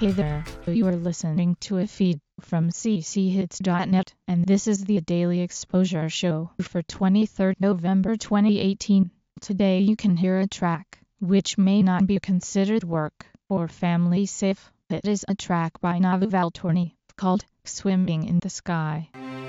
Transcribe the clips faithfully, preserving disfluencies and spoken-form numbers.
Hey there, you are listening to a feed from c c hits dot net, and this is the Daily Exposure Show for twenty-third November twenty eighteen. Today you can hear a track which may not be considered work or family safe. It is a track by Navu Valtorni called Swimming in the Sky.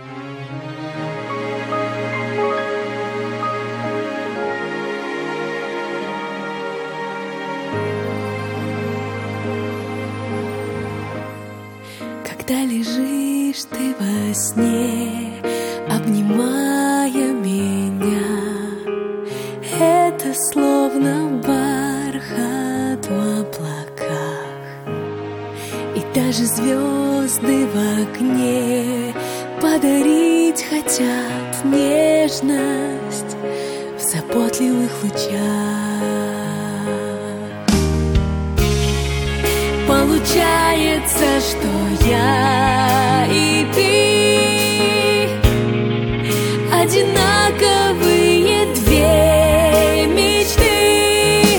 Когда лежишь ты во сне, обнимая меня, это словно бархат в облаках, и даже звезды в окне подарить хотят нежность в заботливых лучах. Получается, что я и ты одинаковые две мечты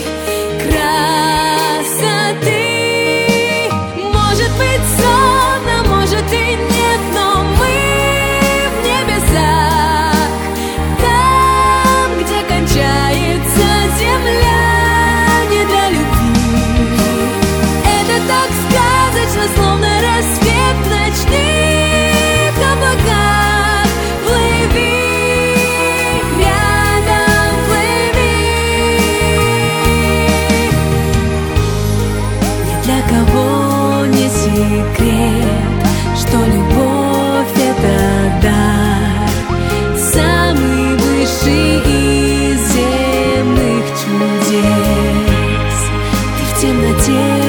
красоты. Может быть сон, а может и нет, но мы в небесах, там, где кончается земля, не до любви. Это так сказочно, словно рассвет в ночных облаках. Плыви, рядом плыви. Ни для кого не секрет, что любовь — это дар, самый высший из земных чудес. Ты в темноте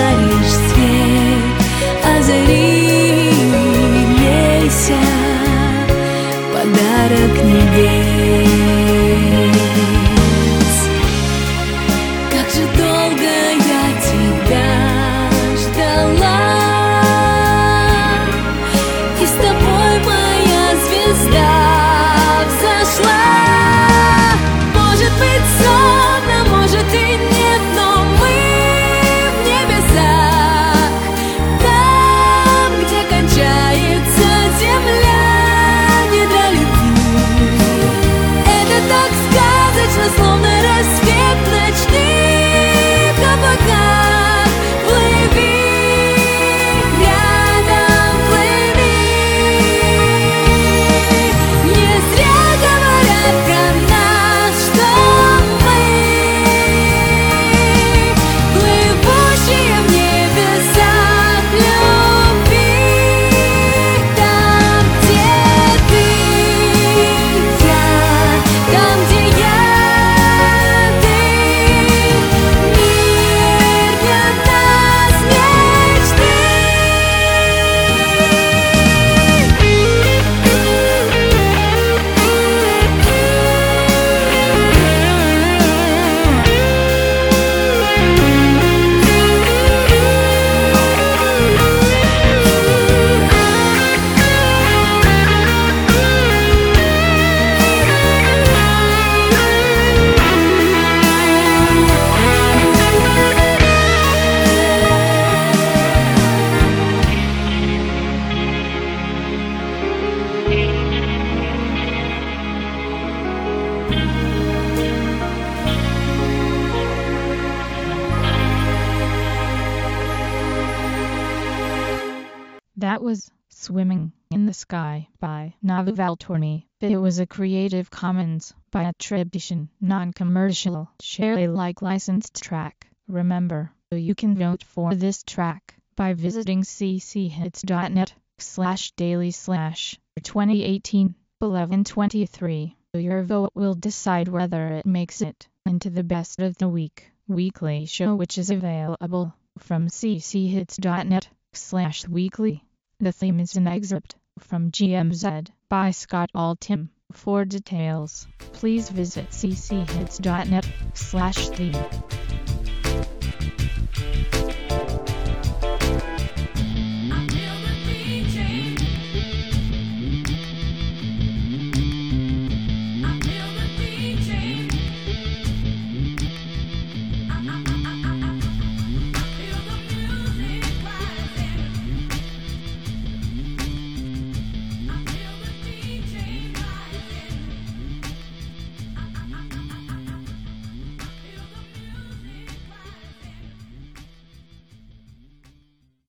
подарок небес. Как же долго я тебя ждала, и с тобой моя звезда взошла. Может быть сон, а может и нет, но мы в небесах, там, где кончается земля. Словно рассвет в ночных облаках. Плыви, рядом плыви. Не зря говорят про нас, что мы плывущие в небесах любви. Там, где ты, я, там, где я. That was Swimming in the Sky by Navu Valtorni. It was a Creative Commons by attribution, non-commercial, share Alike licensed track. Remember, you can vote for this track by visiting c c hits dot net slash daily slash twenty eighteen eleven twenty-three. Your vote will decide whether it makes it into the best of the week weekly show, which is available from c c hits dot net slash weekly. The theme is an excerpt from G M Z by Scott Altham. For details, please visit c c hits dot net slash theme.